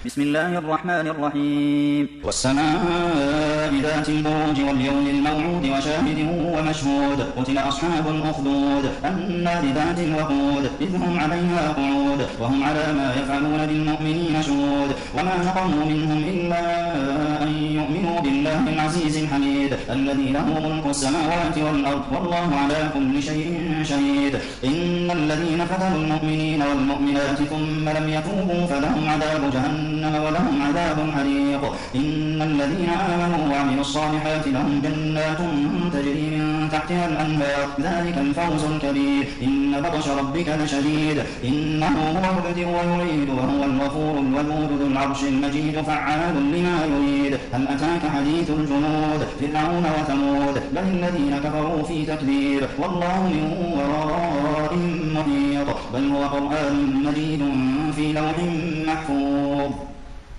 بسم الله الرحمن الرحيم والسماء ذات البروج واليوم الموعود وشاهد ومشهود قتل أصحاب الأخدود النار ذات الوقود إذ هم عليها قعود وهم على ما يفعلون بالمؤمنين شهود وما نقموا منهم إلا أن يؤمنوا بالله العزيز الحميد الذي له ملك السماوات والأرض والله على كل شيء شهيد إن الذين فتنوا المؤمنين والمؤمنات ثم لم يتوبوا فلهم عذاب جهنم ولهم عذاب حريق إن الذين آمنوا وعملوا الصالحات لهم جنات تجري من تحتها الأنهار ذلك الفوز الكبير إن بطش ربك لشديد إنه هو يبدئ ويعيد وهو الغفور الودود ذو العرش المجيد فعال لما يريد هل أتاك حديث الجنود فرعون وثمود بل الذين كفروا في تكذيب والله من ورائهم محيط بل هو قرآن مجيد في لوح محفوظ